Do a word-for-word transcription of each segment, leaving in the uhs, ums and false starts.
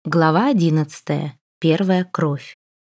Глава одиннадцатая. Первая кровь.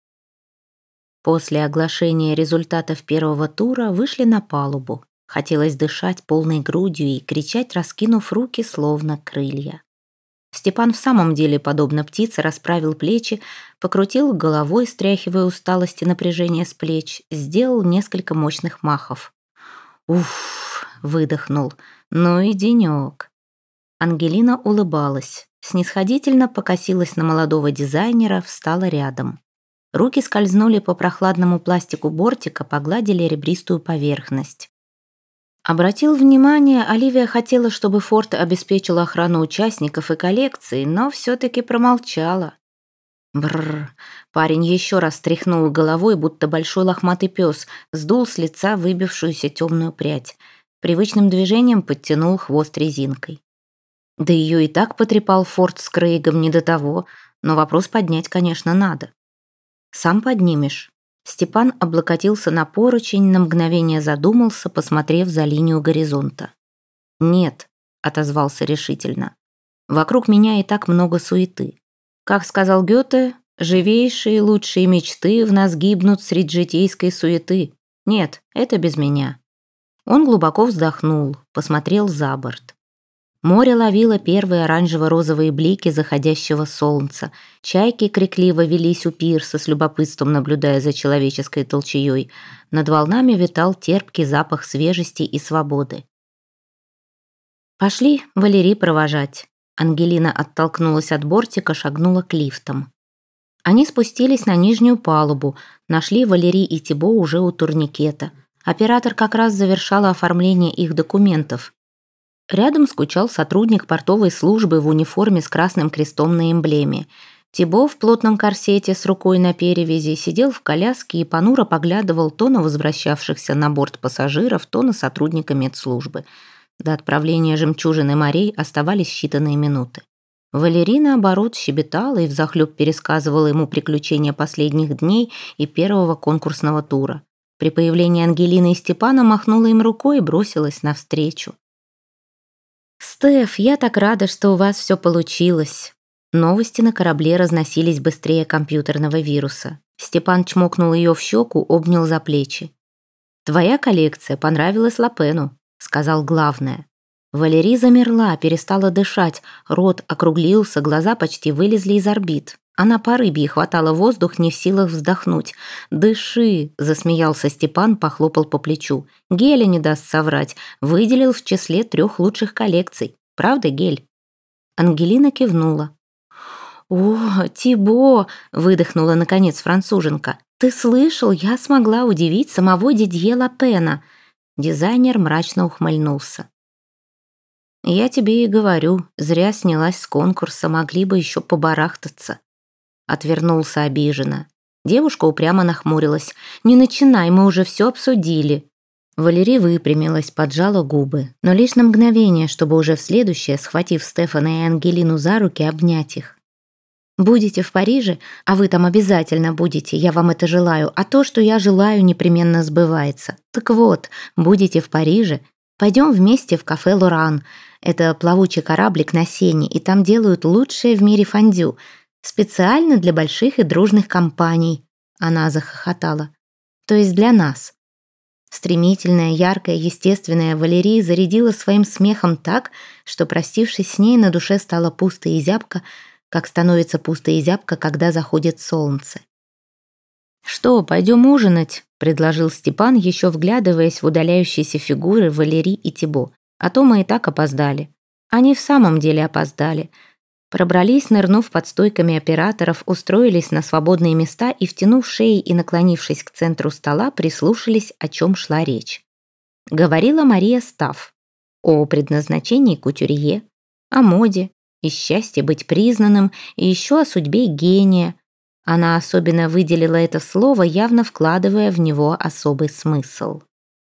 После оглашения результатов первого тура вышли на палубу. Хотелось дышать полной грудью и кричать, раскинув руки, словно крылья. Степан в самом деле, подобно птице, расправил плечи, покрутил головой, стряхивая усталость и напряжение с плеч, сделал несколько мощных махов. «Уф!» — выдохнул. «Ну и денек!» Ангелина улыбалась. Снисходительно покосилась на молодого дизайнера, встала рядом. Руки скользнули по прохладному пластику бортика, погладили ребристую поверхность. Обратил внимание, Оливия хотела, чтобы форт обеспечил охрану участников и коллекции, но все-таки промолчала. Бррр. Парень еще раз тряхнул головой, будто большой лохматый пес, сдул с лица выбившуюся темную прядь. Привычным движением подтянул хвост резинкой. Да ее и так потрепал Форд с Крейгом, не до того, но вопрос поднять, конечно, надо. «Сам поднимешь?» Степан облокотился на поручень, на мгновение задумался, посмотрев за линию горизонта. «Нет», — отозвался решительно, — «вокруг меня и так много суеты. Как сказал Гёте, живейшие лучшие мечты в нас гибнут средь житейской суеты. Нет, это без меня». Он глубоко вздохнул, посмотрел за борт. Море ловило первые оранжево-розовые блики заходящего солнца. Чайки крикливо велись у пирса, с любопытством наблюдая за человеческой толчеей. Над волнами витал терпкий запах свежести и свободы. «Пошли Валерий провожать». Ангелина оттолкнулась от бортика, шагнула к лифтам. Они спустились на нижнюю палубу, нашли Валерий и Тибо уже у турникета. Оператор как раз завершал оформление их документов. Рядом скучал сотрудник портовой службы в униформе с красным крестом на эмблеме. Тибо в плотном корсете с рукой на перевязи сидел в коляске и понуро поглядывал то на возвращавшихся на борт пассажиров, то на сотрудника медслужбы. До отправления жемчужины морей оставались считанные минуты. Валерий, наоборот, щебетала и взахлеб пересказывала ему приключения последних дней и первого конкурсного тура. При появлении Ангелины и Степана махнула им рукой и бросилась навстречу. «Стеф, я так рада, что у вас все получилось». Новости на корабле разносились быстрее компьютерного вируса. Степан чмокнул ее в щеку, обнял за плечи. «Твоя коллекция понравилась Лапену», — сказал главное. Валерий замерла, перестала дышать, рот округлился, глаза почти вылезли из орбит. Она по рыбье хватала воздух, не в силах вздохнуть. «Дыши!» — засмеялся Степан, похлопал по плечу. «Геля не даст соврать. Выделил в числе трех лучших коллекций. Правда, Гель?» Ангелина кивнула. «О, Тибо!» — выдохнула, наконец, француженка. «Ты слышал, я смогла удивить самого Дидье Лапена!» Дизайнер мрачно ухмыльнулся. «Я тебе и говорю, зря снялась с конкурса, могли бы еще побарахтаться». Отвернулся обиженно. Девушка упрямо нахмурилась. «Не начинай, мы уже все обсудили». Валерий выпрямилась, поджала губы, но лишь на мгновение, чтобы уже в следующее, схватив Стефана и Ангелину за руки, обнять их. «Будете в Париже? А вы там обязательно будете, я вам это желаю. А то, что я желаю, непременно сбывается. Так вот, будете в Париже? Пойдем вместе в кафе «Лоран». Это плавучий кораблик на Сене, и там делают лучшее в мире фондю. Специально для больших и дружных компаний. Она захохотала. То есть для нас. Стремительная, яркая, естественная Валерия зарядила своим смехом так, что, простившись с ней, на душе стало пусто и зябко, как становится пусто и зябко, когда заходит солнце. «Что, пойдем ужинать?» — предложил Степан, еще вглядываясь в удаляющиеся фигуры Валерий и Тибо. «А то мы и так опоздали». Они в самом деле опоздали. Пробрались, нырнув под стойками операторов, устроились на свободные места и, втянув шеи и наклонившись к центру стола, прислушались, о чем шла речь. Говорила Мария Стафф о предназначении кутюрье, о моде и счастье быть признанным, и еще о судьбе гения. Она особенно выделила это слово, явно вкладывая в него особый смысл.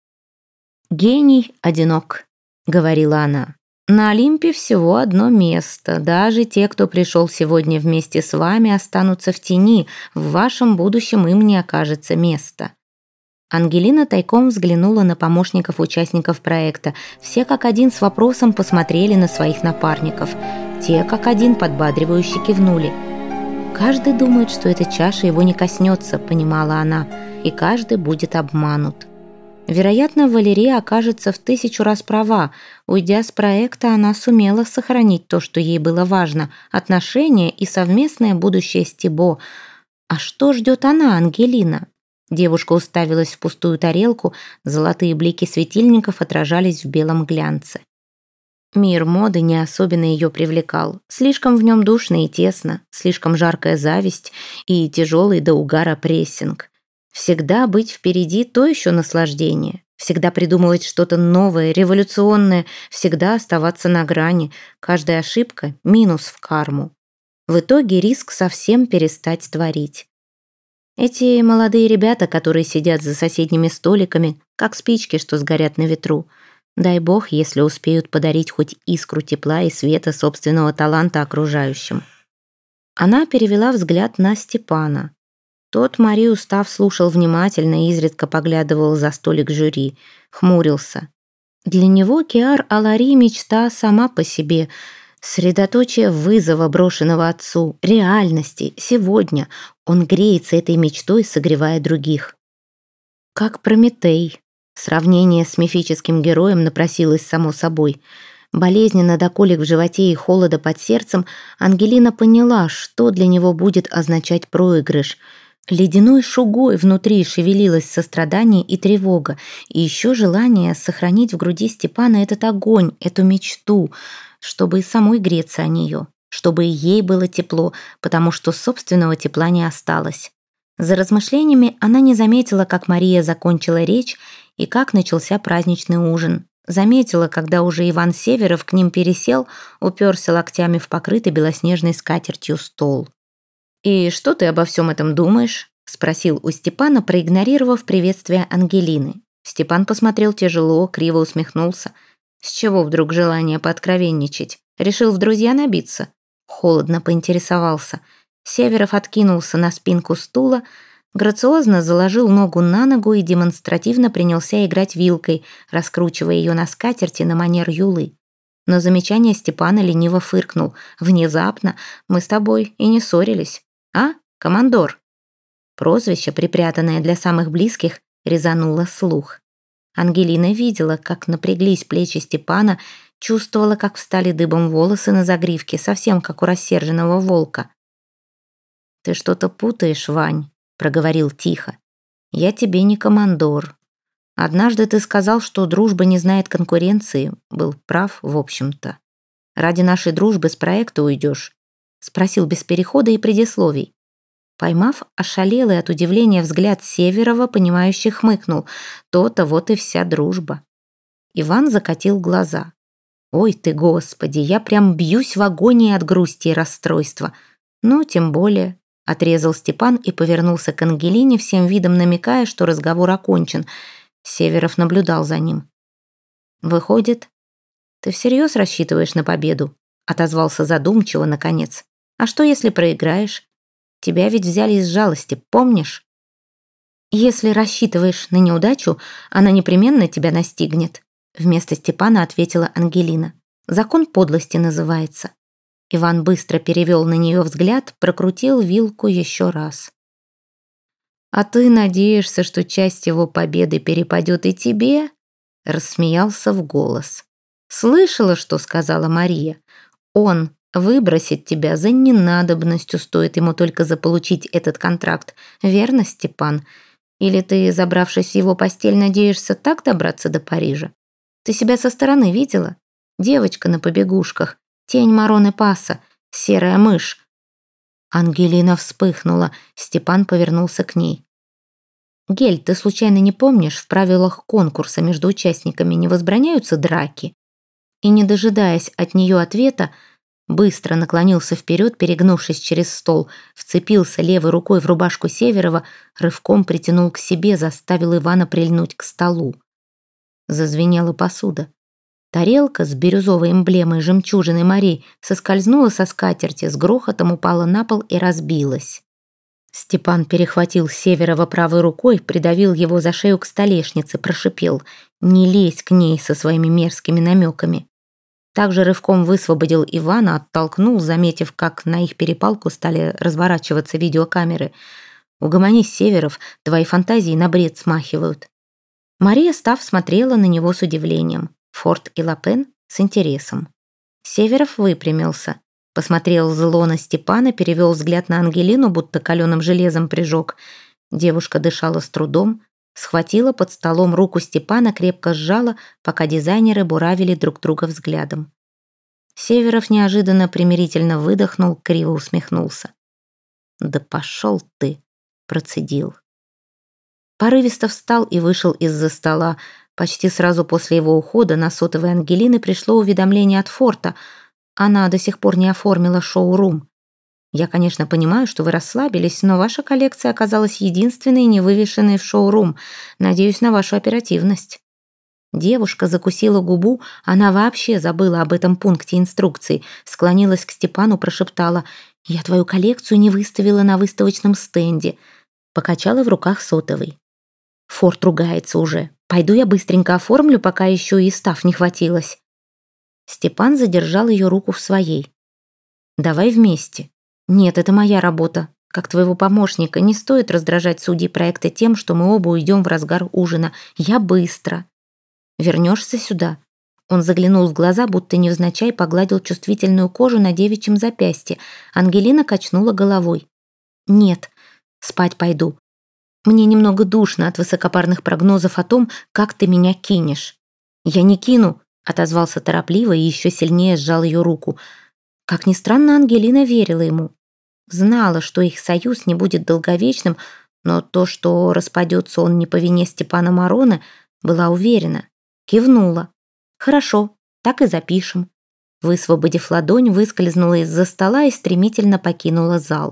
«Гений одинок», — говорила она. «На Олимпе всего одно место. Даже те, кто пришел сегодня вместе с вами, останутся в тени. В вашем будущем им не окажется места». Ангелина тайком взглянула на помощников участников проекта. Все как один с вопросом посмотрели на своих напарников. Те как один подбадривающе кивнули. «Каждый думает, что эта чаша его не коснется», — понимала она, «и каждый будет обманут». Вероятно, Валерия окажется в тысячу раз права. Уйдя с проекта, она сумела сохранить то, что ей было важно — отношения и совместное будущее с Тибо. А что ждет она, Ангелина? Девушка уставилась в пустую тарелку, золотые блики светильников отражались в белом глянце. Мир моды не особенно ее привлекал. Слишком в нем душно и тесно, слишком жаркая зависть и тяжелый до угара прессинг. Всегда быть впереди — то еще наслаждение. Всегда придумывать что-то новое, революционное, всегда оставаться на грани. Каждая ошибка — минус в карму. В итоге риск совсем перестать творить. Эти молодые ребята, которые сидят за соседними столиками, как спички, что сгорят на ветру. Дай бог, если успеют подарить хоть искру тепла и света собственного таланта окружающим. Она перевела взгляд на Степана. Тот, Марию устав, слушал внимательно и изредка поглядывал за столик жюри, хмурился. Для него Киар Алари — мечта сама по себе, средоточие вызова, брошенного отцу, реальности, сегодня. Он греется этой мечтой, согревая других. Как Прометей. Сравнение с мифическим героем напросилось само собой. Болезненно до колик в животе и холода под сердцем, Ангелина поняла, что для него будет означать проигрыш. Ледяной шугой внутри шевелилось сострадание и тревога, и еще желание сохранить в груди Степана этот огонь, эту мечту, чтобы и самой греться о нее, чтобы и ей было тепло, потому что собственного тепла не осталось. За размышлениями она не заметила, как Мария закончила речь и как начался праздничный ужин. Заметила, когда уже Иван Северов к ним пересел, уперся локтями в покрытый белоснежной скатертью стол. «И что ты обо всем этом думаешь?» — спросил у Степана, проигнорировав приветствие Ангелины. Степан посмотрел тяжело, криво усмехнулся. С чего вдруг желание пооткровенничать? Решил в друзья набиться? Холодно поинтересовался. Северов откинулся на спинку стула, грациозно заложил ногу на ногу и демонстративно принялся играть вилкой, раскручивая ее на скатерти на манер юлы. На замечание Степана лениво фыркнул. «Внезапно мы с тобой и не ссорились. А, командор?» Прозвище, припрятанное для самых близких, резануло слух. Ангелина видела, как напряглись плечи Степана, чувствовала, как встали дыбом волосы на загривке, совсем как у рассерженного волка. «Ты что-то путаешь, Вань», — проговорил тихо. «Я тебе не командор. Однажды ты сказал, что дружба не знает конкуренции. Был прав, в общем-то. Ради нашей дружбы с проекта уйдешь?» Спросил без перехода и предисловий. Поймав ошалелый от удивления взгляд Северова, понимающий хмыкнул. То-то вот и вся дружба. Иван закатил глаза. «Ой ты, Господи, я прям бьюсь в агонии от грусти и расстройства. Ну, тем более», — отрезал Степан и повернулся к Ангелине, всем видом намекая, что разговор окончен. Северов наблюдал за ним. «Выходит, ты всерьез рассчитываешь на победу?» — отозвался задумчиво, наконец. «А что, если проиграешь? Тебя ведь взяли из жалости, помнишь? Если рассчитываешь на неудачу, она непременно тебя настигнет», — вместо Степана ответила Ангелина. «Закон подлости называется». Иван быстро перевел на нее взгляд, прокрутил вилку еще раз. «А ты надеешься, что часть его победы перепадет и тебе?» — рассмеялся в голос. «Слышала, что сказала Мария? Он выбросит тебя за ненадобностью, стоит ему только заполучить этот контракт. Верно, Степан? Или ты, забравшись в его постель, надеешься так добраться до Парижа? Ты себя со стороны видела? Девочка на побегушках, тень Мароны Паса, серая мышь». Ангелина вспыхнула, Степан повернулся к ней. «Гель, ты случайно не помнишь, в правилах конкурса между участниками не возбраняются драки?» И, не дожидаясь от нее ответа, быстро наклонился вперед, перегнувшись через стол, вцепился левой рукой в рубашку Северова, рывком притянул к себе, заставил Ивана прильнуть к столу. Зазвенела посуда. Тарелка с бирюзовой эмблемой жемчужины Марии соскользнула со скатерти, с грохотом упала на пол и разбилась. Степан перехватил Северова правой рукой, придавил его за шею к столешнице, прошипел: «Не лезь к ней со своими мерзкими намеками». Также рывком высвободил Ивана, оттолкнул, заметив, как на их перепалку стали разворачиваться видеокамеры. «Угомонись, Северов, твои фантазии на бред смахивают». Мария, став, смотрела на него с удивлением. Форд и Лапен с интересом. Северов выпрямился. Посмотрел зло на Степана, перевел взгляд на Ангелину, будто каленым железом прижег. Девушка дышала с трудом, схватила под столом руку Степана, крепко сжала, пока дизайнеры буравили друг друга взглядом. Северов неожиданно примирительно выдохнул, криво усмехнулся. «Да пошел ты!» — процедил. Порывисто встал и вышел из-за стола. Почти сразу после его ухода на сотовой Ангелины пришло уведомление от Форта. Она до сих пор не оформила шоу-рум. «Я, конечно, понимаю, что вы расслабились, но ваша коллекция оказалась единственной, не вывешенной в шоу-рум. Надеюсь на вашу оперативность». Девушка закусила губу, она вообще забыла об этом пункте инструкции, склонилась к Степану, прошептала: «Я твою коллекцию не выставила на выставочном стенде». Покачала в руках сотовый. «Форд ругается уже. Пойду я быстренько оформлю, пока еще и став не хватилось». Степан задержал ее руку в своей. «Давай вместе». «Нет, это моя работа. Как твоего помощника, не стоит раздражать судей проекта тем, что мы оба уйдем в разгар ужина. Я быстро». «Вернешься сюда?» Он заглянул в глаза, будто невзначай погладил чувствительную кожу на девичьем запястье. Ангелина качнула головой. «Нет, спать пойду. Мне немного душно от высокопарных прогнозов о том, как ты меня кинешь». «Я не кину», — отозвался торопливо и еще сильнее сжал ее руку. Как ни странно, Ангелина верила ему. Знала, что их союз не будет долговечным, но то, что распадется он не по вине Степана Морона, была уверена. Кивнула. «Хорошо, так и запишем». Высвободив ладонь, выскользнула из-за стола и стремительно покинула зал.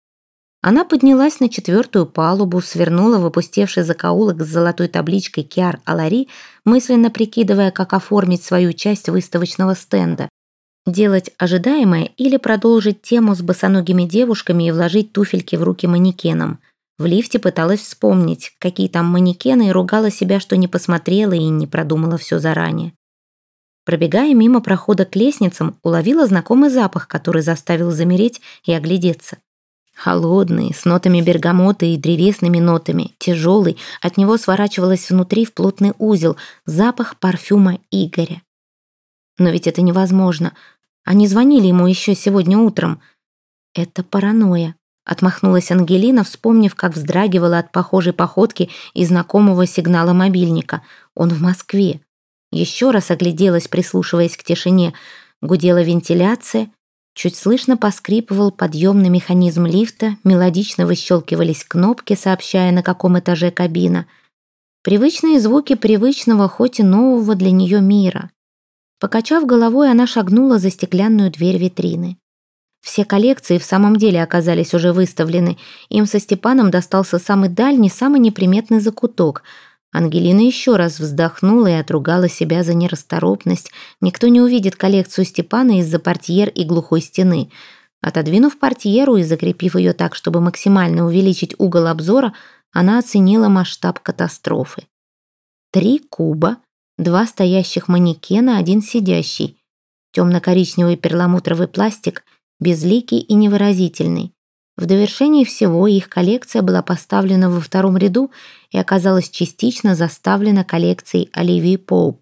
Она поднялась на четвертую палубу, свернула в опустевший закоулок с золотой табличкой «Киар Алари», мысленно прикидывая, как оформить свою часть выставочного стенда. Делать ожидаемое или продолжить тему с босоногими девушками и вложить туфельки в руки манекенам. В лифте пыталась вспомнить, какие там манекены, и ругала себя, что не посмотрела и не продумала все заранее. Пробегая мимо прохода к лестницам, уловила знакомый запах, который заставил замереть и оглядеться. Холодный, с нотами бергамота и древесными нотами, тяжелый, от него сворачивалась внутри в плотный узел, запах парфюма Игоря. Но ведь это невозможно. Они звонили ему еще сегодня утром. Это паранойя. Отмахнулась Ангелина, вспомнив, как вздрагивала от похожей походки и знакомого сигнала мобильника. Он в Москве. Еще раз огляделась, прислушиваясь к тишине. Гудела вентиляция. Чуть слышно поскрипывал подъемный механизм лифта, мелодично выщелкивались кнопки, сообщая, на каком этаже кабина. Привычные звуки привычного, хоть и нового для нее мира. Покачав головой, она шагнула за стеклянную дверь витрины. Все коллекции в самом деле оказались уже выставлены. Им со Степаном достался самый дальний, самый неприметный закуток. Ангелина еще раз вздохнула и отругала себя за нерасторопность. Никто не увидит коллекцию Степана из-за портьер и глухой стены. Отодвинув портьеру и закрепив ее так, чтобы максимально увеличить угол обзора, она оценила масштаб катастрофы. Три куба, два стоящих манекена, один сидящий. Темно-коричневый перламутровый пластик, безликий и невыразительный. В довершении всего их коллекция была поставлена во втором ряду и оказалась частично заставлена коллекцией Оливии Поуп.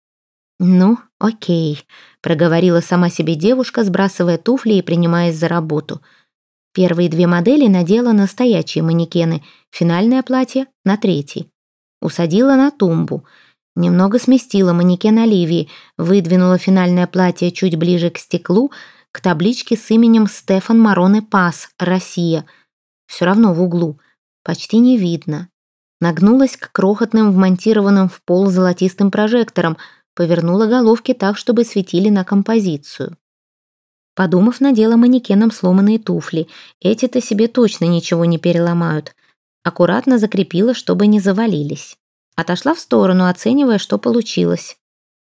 «Ну, окей», — проговорила сама себе девушка, сбрасывая туфли и принимаясь за работу. Первые две модели надела на стоячие манекены, финальное платье — на третий. Усадила на тумбу. Немного сместила манекен Оливии, выдвинула финальное платье чуть ближе к стеклу, к табличке с именем Стефан Мороне Пас, Россия. Все равно в углу. Почти не видно. Нагнулась к крохотным, вмонтированным в пол золотистым прожекторам, повернула головки так, чтобы светили на композицию. Подумав, надела манекеном сломанные туфли. Эти-то себе точно ничего не переломают. Аккуратно закрепила, чтобы не завалились. Отошла в сторону, оценивая, что получилось.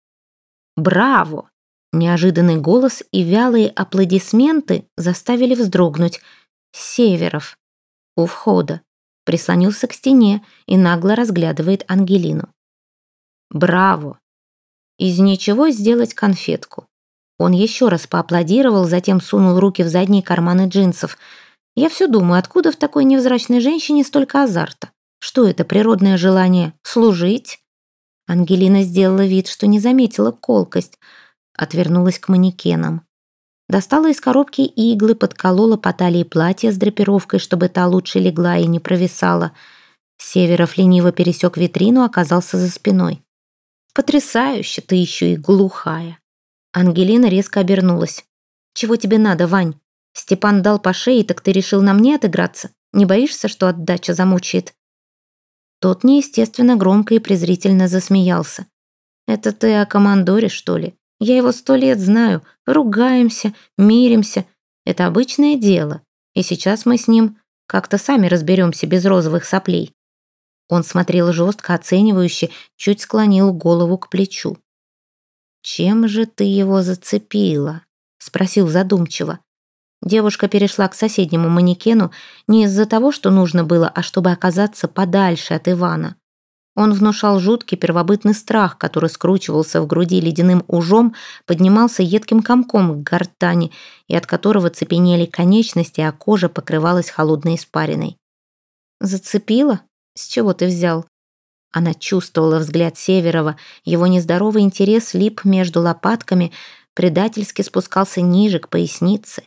«Браво!» Неожиданный голос и вялые аплодисменты заставили вздрогнуть. Северов. У входа. Прислонился к стене и нагло разглядывает Ангелину. «Браво! Из ничего сделать конфетку. Он еще раз поаплодировал, затем сунул руки в задние карманы джинсов. «Я все думаю, откуда в такой невзрачной женщине столько азарта? Что это, природное желание служить?» Ангелина сделала вид, что не заметила колкость, отвернулась к манекенам. Достала из коробки иглы, подколола по талии платье с драпировкой, чтобы та лучше легла и не провисала. Северов лениво пересек витрину, оказался за спиной. «Потрясающе, ты еще и глухая!» Ангелина резко обернулась. «Чего тебе надо, Вань? Степан дал по шее, так ты решил на мне отыграться? Не боишься, что отдача замучает?» Тот неестественно громко и презрительно засмеялся. «Это ты о командоре, что ли? Я его сто лет знаю. Ругаемся, миримся. Это обычное дело. И сейчас мы с ним как-то сами разберемся без розовых соплей». Он смотрел жестко, оценивающе, чуть склонил голову к плечу. «Чем же ты его зацепила?» — спросил задумчиво. Девушка перешла к соседнему манекену не из-за того, что нужно было, а чтобы оказаться подальше от Ивана. Он внушал жуткий первобытный страх, который скручивался в груди ледяным ужом, поднимался едким комком к гортани, и от которого цепенели конечности, а кожа покрывалась холодной испариной. «Зацепила? С чего ты взял?» Она чувствовала взгляд Северова, его нездоровый интерес лип между лопатками, предательски спускался ниже, к пояснице.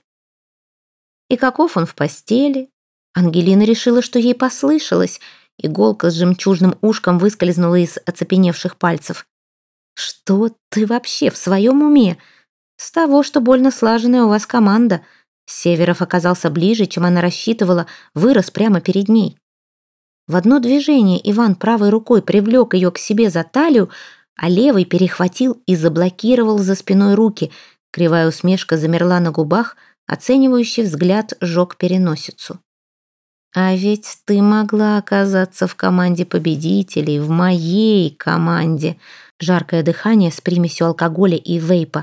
И каков он в постели? Ангелина решила, что ей послышалось. Иголка с жемчужным ушком выскользнула из оцепеневших пальцев. «Что ты вообще в своем уме? С того, что больно слаженная у вас команда». Северов оказался ближе, чем она рассчитывала, вырос прямо перед ней. В одно движение Иван правой рукой привлек ее к себе за талию, а левой перехватил и заблокировал за спиной руки. Кривая усмешка замерла на губах, оценивающий взгляд жег переносицу. «А ведь ты могла оказаться в команде победителей, в моей команде». Жаркое дыхание с примесью алкоголя и вейпа.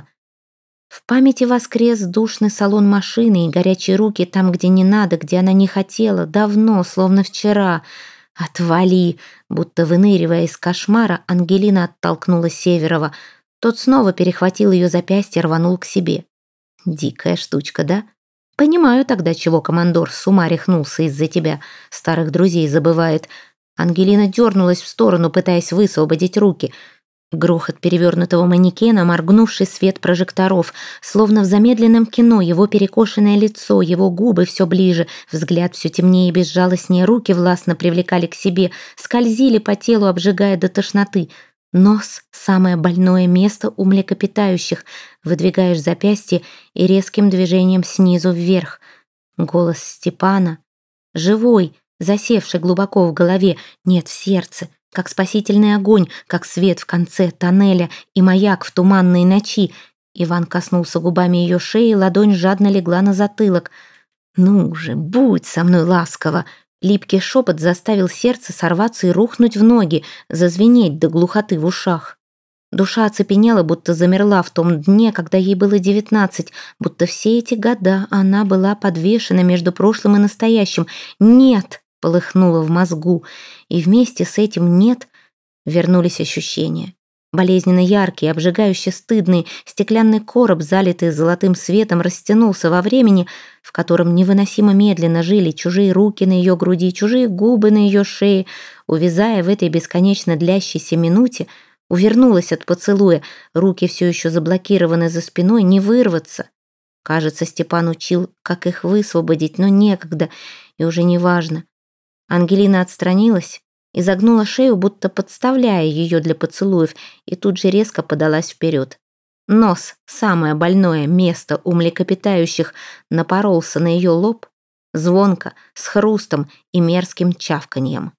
В памяти воскрес душный салон машины и горячие руки там, где не надо, где она не хотела, давно, словно вчера. «Отвали!» Будто выныривая из кошмара, Ангелина оттолкнула Северова. Тот снова перехватил ее запястье, рванул к себе. «Дикая штучка, да? Понимаю тогда, чего командор с ума рехнулся из-за тебя. Старых друзей забывает». Ангелина дернулась в сторону, пытаясь высвободить руки. Грохот перевернутого манекена, моргнувший свет прожекторов. Словно в замедленном кино его перекошенное лицо, его губы все ближе, взгляд все темнее и безжалостнее, руки властно привлекали к себе, скользили по телу, обжигая до тошноты. Нос — самое больное место у млекопитающих. Выдвигаешь запястье и резким движением снизу вверх. Голос Степана. Живой, засевший глубоко в голове, нет, в сердце. Как спасительный огонь, как свет в конце тоннеля и маяк в туманной ночи. Иван коснулся губами ее шеи, ладонь жадно легла на затылок. «Ну же, будь со мной ласково!» Липкий шепот заставил сердце сорваться и рухнуть в ноги, зазвенеть до глухоты в ушах. Душа оцепенела, будто замерла в том дне, когда ей было девятнадцать, будто все эти года она была подвешена между прошлым и настоящим. «Нет!» — полыхнуло в мозгу, и вместе с этим «нет» вернулись ощущения. Болезненно яркие, обжигающе стыдные, стеклянный короб, залитый золотым светом, растянулся во времени, в котором невыносимо медленно жили чужие руки на ее груди, чужие губы на ее шее. Увязая в этой бесконечно длящейся минуте, увернулась от поцелуя, руки все еще заблокированы за спиной, не вырваться. Кажется, Степан учил, как их высвободить, но некогда, и уже не важно. Ангелина отстранилась, изогнула шею, будто подставляя ее для поцелуев, и тут же резко подалась вперед. Нос, самое больное место у млекопитающих, напоролся на ее лоб, звонко, с хрустом и мерзким чавканьем.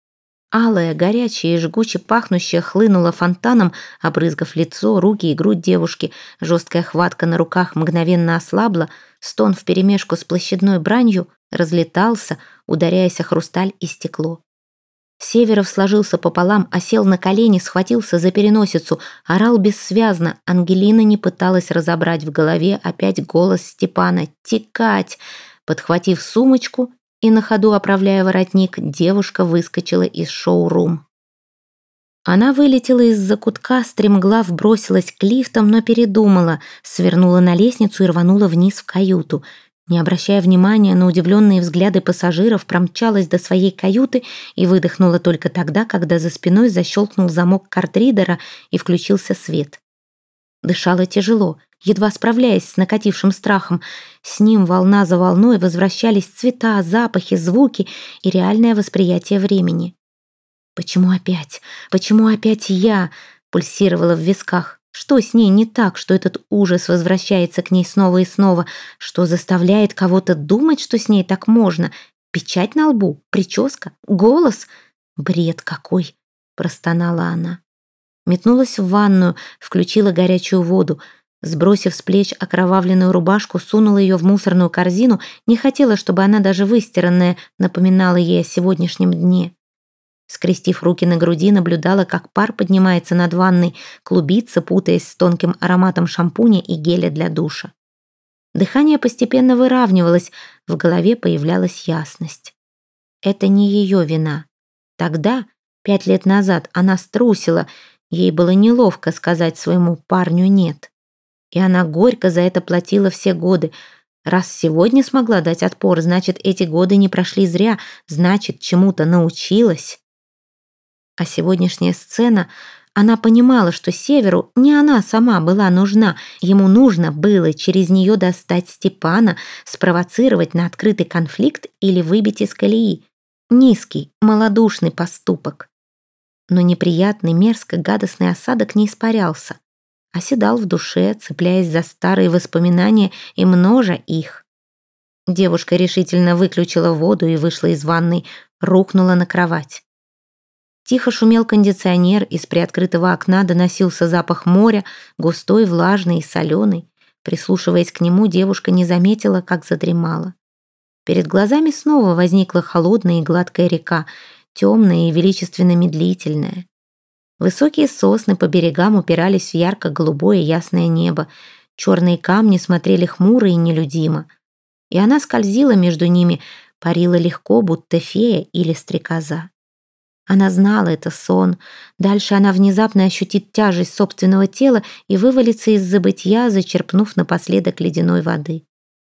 Алая, горячая и жгуче пахнущая хлынула фонтаном, обрызгав лицо, руки и грудь девушки. Жесткая хватка на руках мгновенно ослабла, стон вперемешку с площадной бранью разлетался, ударяясь о хрусталь и стекло. Северов сложился пополам, осел на колени, схватился за переносицу, орал бессвязно. Ангелина не пыталась разобрать в голове опять голос Степана. «Текать!» Подхватив сумочку и на ходу оправляя воротник, девушка выскочила из шоу-рум. Она вылетела из-за кутка, стремглав бросилась к лифтам, но передумала, свернула на лестницу и рванула вниз в каюту. Не обращая внимания на удивленные взгляды пассажиров, промчалась до своей каюты и выдохнула только тогда, когда за спиной защелкнул замок картридера и включился свет. Дышала тяжело, едва справляясь с накатившим страхом. С ним волна за волной возвращались цвета, запахи, звуки и реальное восприятие времени. «Почему опять? Почему опять я?» пульсировала в висках. Что с ней не так, что этот ужас возвращается к ней снова и снова? Что заставляет кого-то думать, что с ней так можно? Печать на лбу? Прическа? Голос? Бред какой!» простонала она. Метнулась в ванную, включила горячую воду. Сбросив с плеч окровавленную рубашку, сунула ее в мусорную корзину, не хотела, чтобы она даже выстиранная напоминала ей о сегодняшнем дне. Скрестив руки на груди, наблюдала, как пар поднимается над ванной, клубится, путаясь с тонким ароматом шампуня и геля для душа. Дыхание постепенно выравнивалось, в голове появлялась ясность. Это не ее вина. Тогда, пять лет назад, она струсила, ей было неловко сказать своему парню «нет». И она горько за это платила все годы. Раз сегодня смогла дать отпор, значит, эти годы не прошли зря, значит, чему-то научилась. А сегодняшняя сцена, она понимала, что Северу не она сама была нужна, ему нужно было через нее достать Степана, спровоцировать на открытый конфликт или выбить из колеи. Низкий, малодушный поступок. Но неприятный, мерзко-гадостный осадок не испарялся. Оседал в душе, цепляясь за старые воспоминания и множа их. Девушка решительно выключила воду и вышла из ванной, рухнула на кровать. Тихо шумел кондиционер, из приоткрытого окна доносился запах моря, густой, влажный и соленый. Прислушиваясь к нему, девушка не заметила, как задремала. Перед глазами снова возникла холодная и гладкая река, темная и величественно-медлительная. Высокие сосны по берегам упирались в ярко-голубое ясное небо. Черные камни смотрели хмуро и нелюдимо. И она скользила между ними, парила легко, будто фея или стрекоза. Она знала, это сон. Дальше она внезапно ощутит тяжесть собственного тела и вывалится из забытья, зачерпнув напоследок ледяной воды.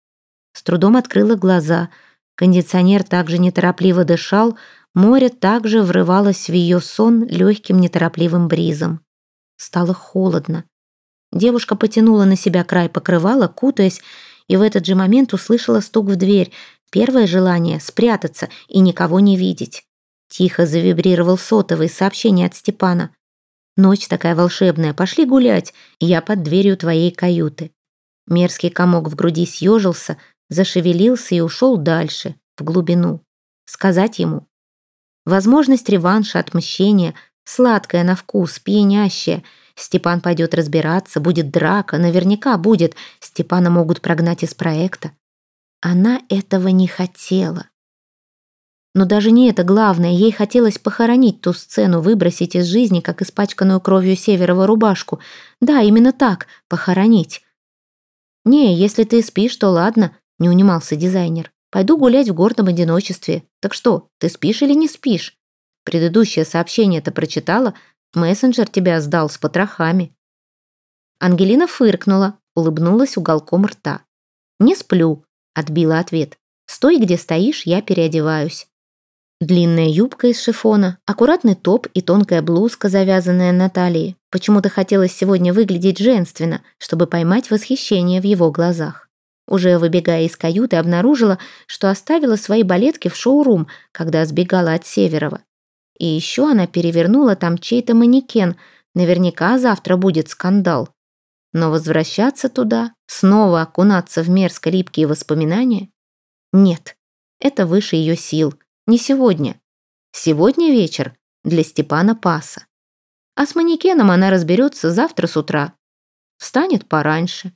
С трудом открыла глаза. Кондиционер также неторопливо дышал, море также врывалось в ее сон легким неторопливым бризом. Стало холодно. Девушка потянула на себя край покрывала, кутаясь, и в этот же момент услышала стук в дверь. Первое желание — спрятаться и никого не видеть. Тихо завибрировал сотовый, сообщение от Степана. «Ночь такая волшебная, пошли гулять, я под дверью твоей каюты». Мерзкий комок в груди съежился, зашевелился и ушел дальше, в глубину. Сказать ему? Возможность реванша, отмщения, сладкая на вкус, пьянящая. Степан пойдет разбираться, будет драка, наверняка будет. Степана могут прогнать из проекта. Она этого не хотела. Но даже не это главное, ей хотелось похоронить ту сцену, выбросить из жизни, как испачканную кровью Северова рубашку. Да, именно так, похоронить. «Не, если ты спишь, то ладно», — не унимался дизайнер. «Пойду гулять в гордом одиночестве. Так что, ты спишь или не спишь? Предыдущее сообщение-то прочитала? Мессенджер тебя сдал с потрохами». Ангелина фыркнула, улыбнулась уголком рта. «Не сплю», — отбила ответ. «Стой, где стоишь, я переодеваюсь». Длинная юбка из шифона, аккуратный топ и тонкая блузка, завязанная на талии. Почему-то хотелось сегодня выглядеть женственно, чтобы поймать восхищение в его глазах. Уже выбегая из каюты, обнаружила, что оставила свои балетки в шоурум, когда сбегала от Северова. И еще она перевернула там чей-то манекен. Наверняка завтра будет скандал. Но возвращаться туда, снова окунаться в мерзко-липкие воспоминания? Нет, это выше ее сил. Не сегодня. Сегодня вечер для Степана Паса. А с манекеном она разберется завтра с утра. Встанет пораньше.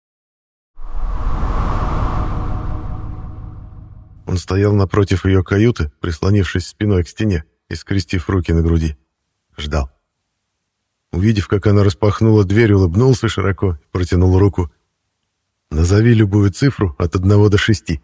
Он стоял напротив ее каюты, прислонившись спиной к стене и скрестив руки на груди. Ждал. Увидев, как она распахнула дверь, улыбнулся широко и протянул руку. «Назови любую цифру от одного до шести».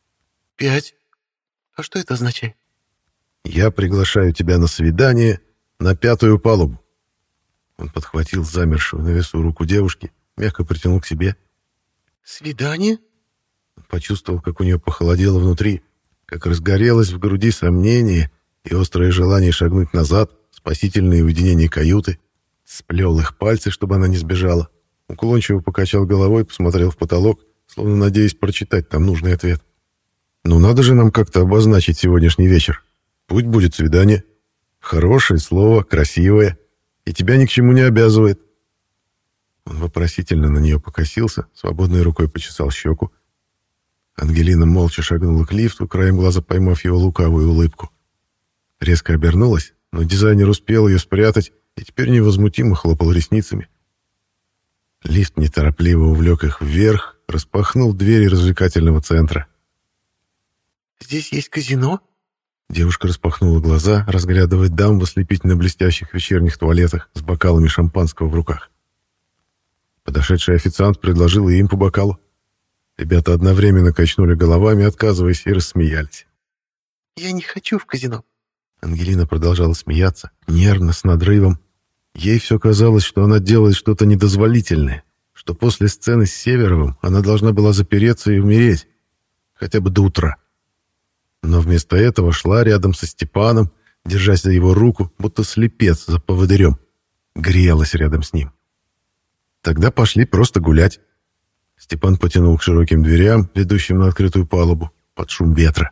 «Пять. А что это означает?» «Я приглашаю тебя на свидание На пятую палубу». Он подхватил замершую на весу руку девушки, мягко притянул к себе. «Свидание?» Он почувствовал, как у нее похолодело внутри, как разгорелось в груди сомнение и острое желание шагнуть назад, в спасительное уединение каюты, сплел их пальцы, чтобы она не сбежала, уклончиво покачал головой, посмотрел в потолок, словно надеясь прочитать там нужный ответ. «Ну надо же нам как-то обозначить сегодняшний вечер. Пусть будет свидание. Хорошее слово, красивое, и тебя ни к чему не обязывает». Он вопросительно на нее покосился, свободной рукой почесал щеку. Ангелина молча шагнула к лифту, краем глаза поймав его лукавую улыбку. Резко обернулась, но дизайнер успел ее спрятать и теперь невозмутимо хлопал ресницами. Лифт неторопливо увлек их вверх, распахнул двери развлекательного центра. «Здесь есть казино?» Девушка распахнула глаза, разглядывая дам в ослепительно блестящих вечерних туалетах с бокалами шампанского в руках. Подошедший официант предложил и им по бокалу. Ребята одновременно качнули головами, отказываясь, и рассмеялись. «Я не хочу в казино». Ангелина продолжала смеяться, нервно, с надрывом. Ей все казалось, что она делает что-то недозволительное, что после сцены с Северовым она должна была запереться и умереть, хотя бы до утра. Но вместо этого шла рядом со Степаном, держась за его руку, будто слепец за поводырем. Грелась рядом с ним. Тогда пошли просто гулять. Степан потянул к широким дверям, ведущим на открытую палубу, под шум ветра.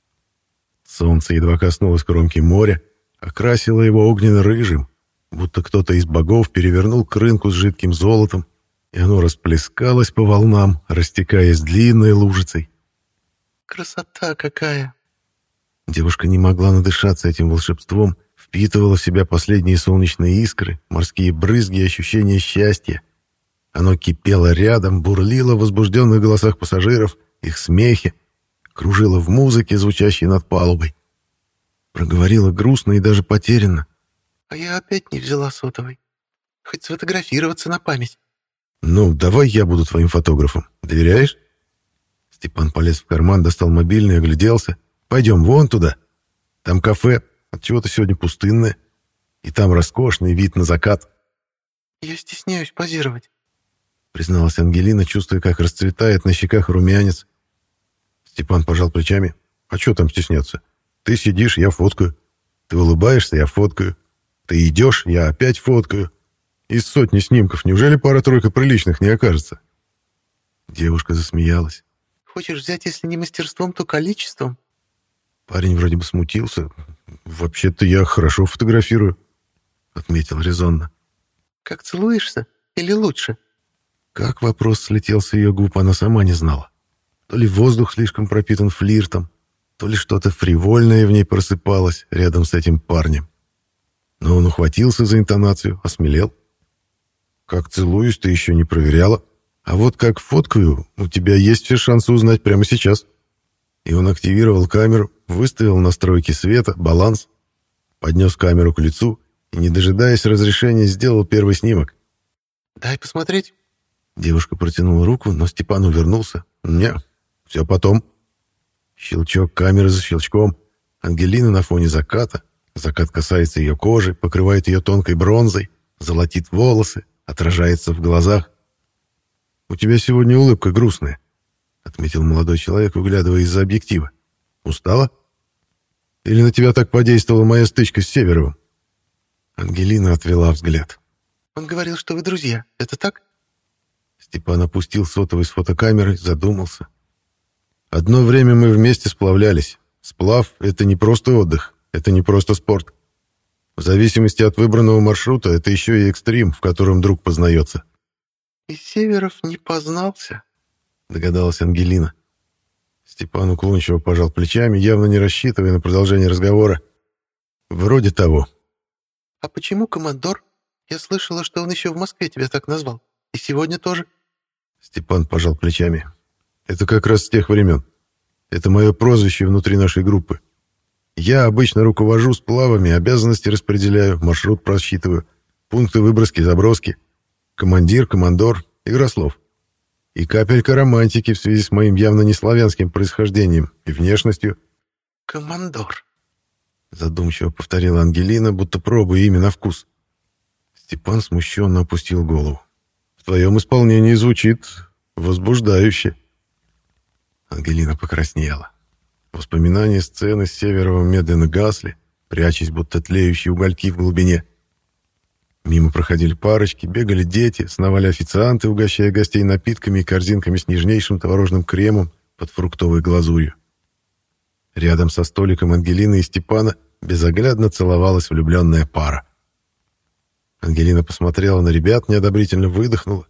Солнце едва коснулось кромки моря, окрасило его огненно-рыжим, будто кто-то из богов перевернул крынку с жидким золотом, и оно расплескалось по волнам, растекаясь длинной лужицей. «Красота какая!» Девушка не могла надышаться этим волшебством, впитывала в себя последние солнечные искры, морские брызги и ощущение счастья. Оно кипело рядом, бурлило в возбужденных голосах пассажиров, их смехе, кружило в музыке, звучащей над палубой. Проговорила грустно и даже потерянно. «А я опять не взяла сотовый. Хоть сфотографироваться на память». «Ну, давай я буду твоим фотографом. Доверяешь?» Степан полез в карман, достал мобильный, огляделся. «Пойдем вон туда. Там кафе, отчего-то сегодня пустынное. И там роскошный вид на закат». «Я стесняюсь позировать», — призналась Ангелина, чувствуя, как расцветает на щеках румянец. Степан пожал плечами. «А что там стесняться? Ты сидишь, я фоткаю. Ты улыбаешься, я фоткаю. Ты идешь, я опять фоткаю. Из сотни снимков неужели пара-тройка приличных не окажется?» Девушка засмеялась. «Хочешь взять, если не мастерством, то количеством?» Парень вроде бы смутился. «Вообще-то я хорошо фотографирую», — отметил резонно. «Как целуешься? Или лучше?» Как вопрос слетел с ее губ, она сама не знала. То ли воздух слишком пропитан флиртом, то ли что-то фривольное в ней просыпалось рядом с этим парнем. Но он ухватился за интонацию, осмелел. «Как целуюсь, ты еще не проверяла. А вот как фоткаю, у тебя есть все шансы узнать прямо сейчас». И он активировал камеру, выставил настройки света, баланс, поднес камеру к лицу и, не дожидаясь разрешения, сделал первый снимок. «Дай посмотреть». Девушка протянула руку, но Степан увернулся. «Не, все потом». Щелчок камеры за щелчком. Ангелина на фоне заката. Закат касается ее кожи, покрывает ее тонкой бронзой, золотит волосы, отражается в глазах. «У тебя сегодня улыбка грустная», — отметил молодой человек, выглядывая из-за объектива. «Устала? Или на тебя так подействовала моя стычка с Северовым?» Ангелина отвела взгляд. «Он говорил, что вы друзья. Это так?» Степан опустил сотовый с фотокамерой, задумался. «Одно время мы вместе сплавлялись. Сплав — это не просто отдых, это не просто спорт. В зависимости от выбранного маршрута, это еще и экстрим, в котором друг познается». «И Северов не познался?» — догадалась Ангелина. Степан уклончиво пожал плечами, явно не рассчитывая на продолжение разговора. «Вроде того». «А почему командор? Я слышала, что он еще в Москве тебя так назвал. И сегодня тоже». Степан пожал плечами. «Это как раз с тех времен. Это мое прозвище внутри нашей группы. Я обычно руковожу сплавами, обязанности распределяю, маршрут просчитываю, пункты выброски-заброски. Командир, командор, игрослов. И капелька романтики в связи с моим явно не славянским происхождением и внешностью». «Командор», — Задумчиво повторила Ангелина, будто пробуя имя на вкус. Степан смущенно опустил голову. «В твоем исполнении звучит возбуждающе». Ангелина покраснела. Воспоминания сцены с Северовым медленно гасли, прячась, будто тлеющие угольки в глубине. Мимо проходили парочки, бегали дети, сновали официанты, угощая гостей напитками и корзинками с нежнейшим творожным кремом под фруктовой глазурью. Рядом со столиком Ангелины и Степана безоглядно целовалась влюбленная пара. Ангелина посмотрела на ребят, неодобрительно выдохнула.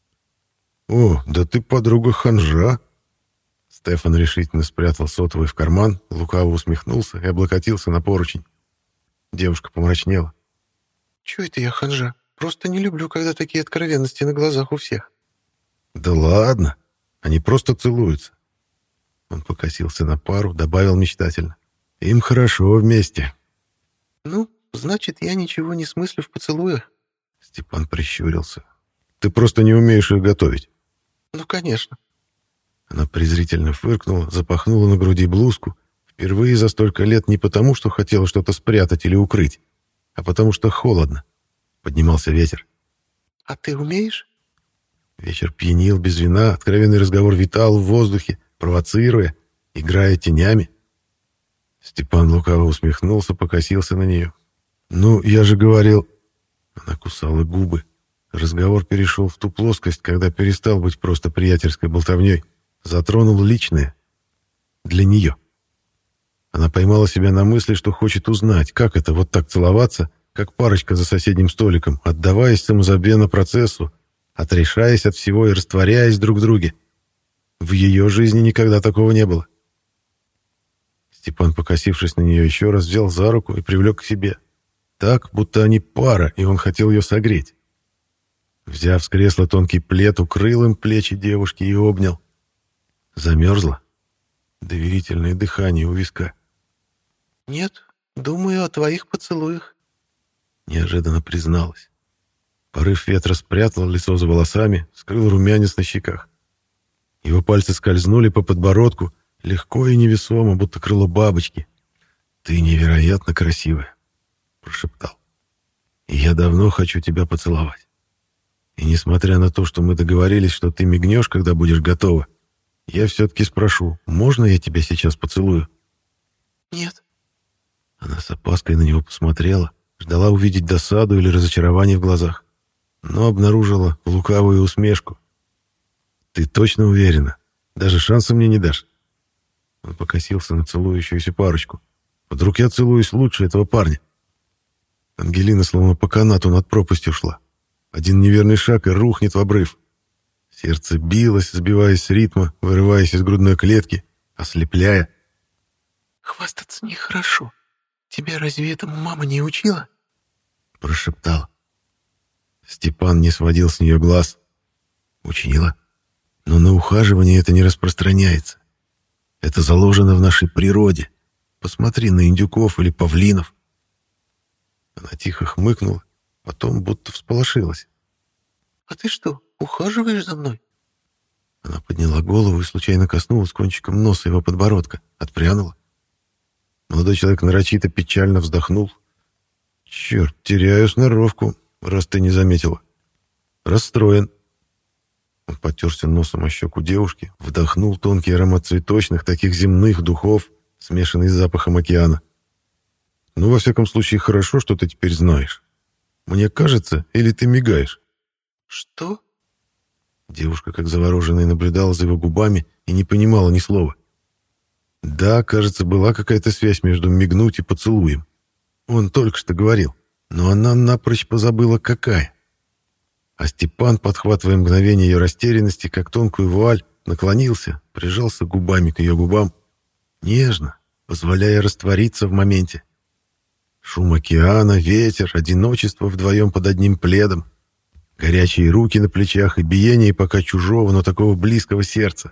«О, да ты подруга ханжа!» Стефан решительно спрятал сотовый в карман, лукаво усмехнулся и облокотился на поручень. Девушка помрачнела. «Чё это я ханжа? Просто не люблю, когда такие откровенности на глазах у всех». «Да ладно, они просто целуются». Он покосился на пару, добавил мечтательно. «Им хорошо вместе». «Ну, значит, я ничего не смыслю в поцелуях». Степан прищурился. «Ты просто не умеешь их готовить». «Ну, конечно». Она презрительно фыркнула, запахнула на груди блузку, впервые за столько лет не потому, что хотела что-то спрятать или укрыть, а потому что холодно. Поднимался ветер. «А ты умеешь?» Вечер пьянил без вина, откровенный разговор витал в воздухе, провоцируя, играя тенями. Степан лукаво усмехнулся, покосился на нее. «Ну, я же говорил...» Она кусала губы. Разговор перешел в ту плоскость, когда перестал быть просто приятельской болтовней. Затронул личное. Для нее. Она поймала себя на мысли, что хочет узнать, как это вот так целоваться, как парочка за соседним столиком, отдаваясь самозабвенно процессу, отрешаясь от всего и растворяясь друг в друге. В ее жизни никогда такого не было. Степан, покосившись на нее еще раз, взял за руку и привлек к себе. Так, будто они пара, и он хотел ее согреть. Взяв с кресла тонкий плед, укрыл им плечи девушки и обнял. Замерзла. Доверительное дыхание у виска. «Нет, думаю о твоих поцелуях», — неожиданно призналась. Порыв ветра спрятал лицо за волосами, скрыл румянец на щеках. Его пальцы скользнули по подбородку, легко и невесомо, будто крыло бабочки. «Ты невероятно красивая», — прошептал. «И я давно хочу тебя поцеловать. И несмотря на то, что мы договорились, что ты мигнешь, когда будешь готова, я все-таки спрошу, можно я тебя сейчас поцелую?» «Нет». Она с опаской на него посмотрела, ждала увидеть досаду или разочарование в глазах, но обнаружила лукавую усмешку. «Ты точно уверена? Даже шанса мне не дашь?» Он покосился на целующуюся парочку. «Вдруг я целуюсь лучше этого парня?» Ангелина словно по канату над пропастью шла. Один неверный шаг и рухнет в обрыв. Сердце билось, сбиваясь с ритма, вырываясь из грудной клетки, ослепляя. «Хвастаться нехорошо. Тебя разве этому мама не учила?» Прошептала. Степан не сводил с нее глаз. «Учила? Но на ухаживание это не распространяется. Это заложено в нашей природе. Посмотри на индюков или павлинов». Она тихо хмыкнула, потом будто всполошилась. «А ты что, ухаживаешь за мной?» Она подняла голову и случайно коснулась кончиком носа его подбородка, отпрянула. Молодой человек нарочито печально вздохнул. «Черт, теряю сноровку, раз ты не заметила. Расстроен». Он потерся носом о щеку девушки, вдохнул тонкий аромат цветочных, таких земных духов, смешанный с запахом океана. «Ну, во всяком случае, хорошо, что ты теперь знаешь. Мне кажется, или ты мигаешь?» «Что?» Девушка, как завороженная, наблюдала за его губами и не понимала ни слова. Да, кажется, была какая-то связь между мигнуть и поцелуем. Он только что говорил, но она напрочь позабыла, какая. А Степан, подхватывая мгновение ее растерянности, как тонкую вуаль, наклонился, прижался губами к ее губам, нежно, позволяя раствориться в моменте. Шум океана, ветер, одиночество вдвоем под одним пледом, горячие руки на плечах и биение пока чужого, но такого близкого сердца.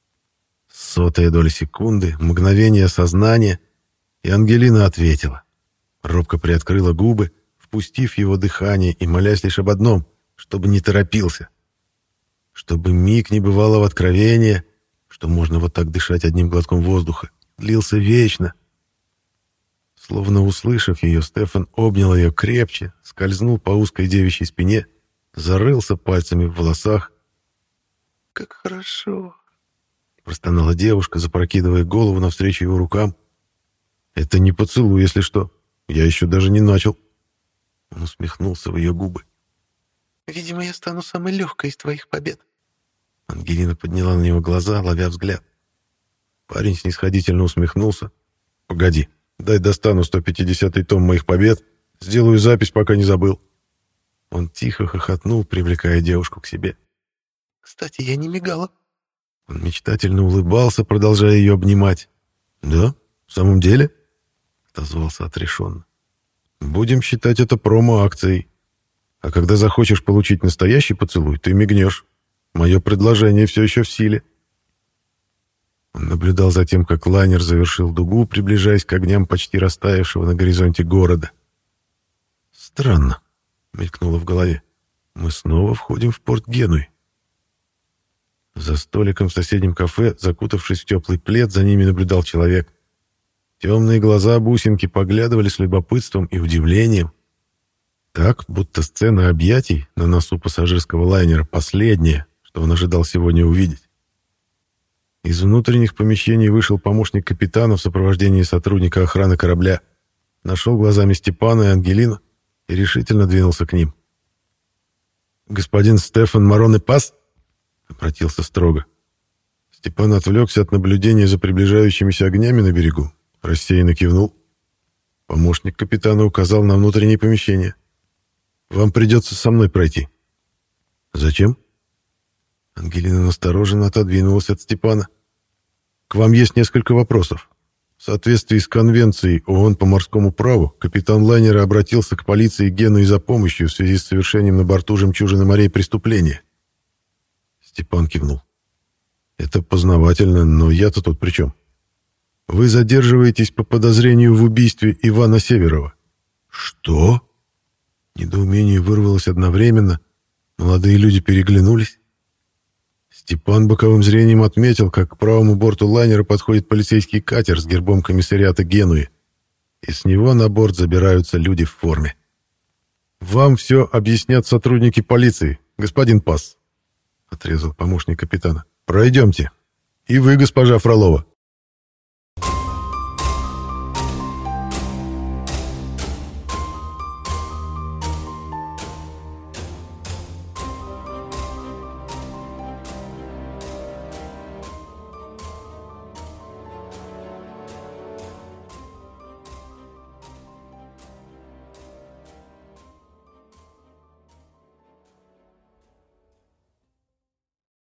Сотая доля секунды, мгновение сознания, и Ангелина ответила. Робко приоткрыла губы, впустив его дыхание и молясь лишь об одном, чтобы не торопился. Чтобы миг небывалого откровения, что можно вот так дышать одним глотком воздуха, длился вечно. Словно услышав ее, Стефан обнял ее крепче, скользнул по узкой девичьей спине, зарылся пальцами в волосах. «Как хорошо!» — простонала девушка, запрокидывая голову навстречу его рукам. «Это не поцелуй, если что. Я еще даже не начал». Он усмехнулся в ее губы. «Видимо, я стану самой легкой из твоих побед». Ангелина подняла на него глаза, ловя взгляд. Парень снисходительно усмехнулся. «Погоди, дай достану сто пятидесятый том моих побед, сделаю запись, пока не забыл». Он тихо хохотнул, привлекая девушку к себе. «Кстати, я не мигала». Он мечтательно улыбался, продолжая ее обнимать. «Да? В самом деле?» — отозвался отрешенно. «Будем считать это промо-акцией. А когда захочешь получить настоящий поцелуй, ты мигнешь. Мое предложение все еще в силе». Он наблюдал за тем, как лайнер завершил дугу, приближаясь к огням почти растаявшего на горизонте города. «Странно», — мелькнуло в голове. «Мы снова входим в порт Генуи». За столиком в соседнем кафе, закутавшись в теплый плед, за ними наблюдал человек. Темные глаза бусинки поглядывали с любопытством и удивлением. Так, будто сцена объятий на носу пассажирского лайнера последняя, что он ожидал сегодня увидеть. Из внутренних помещений вышел помощник капитана в сопровождении сотрудника охраны корабля, нашел глазами Степана и Ангелину и решительно двинулся к ним. «Господин Стефан Мароне Пас?» — обратился строго. Степан отвлекся от наблюдения за приближающимися огнями на берегу, рассеянно кивнул. Помощник капитана указал на внутреннее помещение. «Вам придется со мной пройти». «Зачем?» Ангелина настороженно отодвинулась от Степана. «К вам есть несколько вопросов. В соответствии с Конвенцией ООН по морскому праву капитан лайнера обратился к полиции Генуи за помощью в связи с совершением на борту «Жемчужины морей» преступления». Степан кивнул. «Это познавательно, но я-то тут при чем? Вы задерживаетесь по подозрению в убийстве Ивана Северова». «Что?» Недоумение вырвалось одновременно. Молодые люди переглянулись. Степан боковым зрением отметил, как к правому борту лайнера подходит полицейский катер с гербом комиссариата Генуи, и с него на борт забираются люди в форме. «Вам все объяснят сотрудники полиции, господин Пас», — отрезал помощник капитана. «Пройдемте. И вы, госпожа Фролова».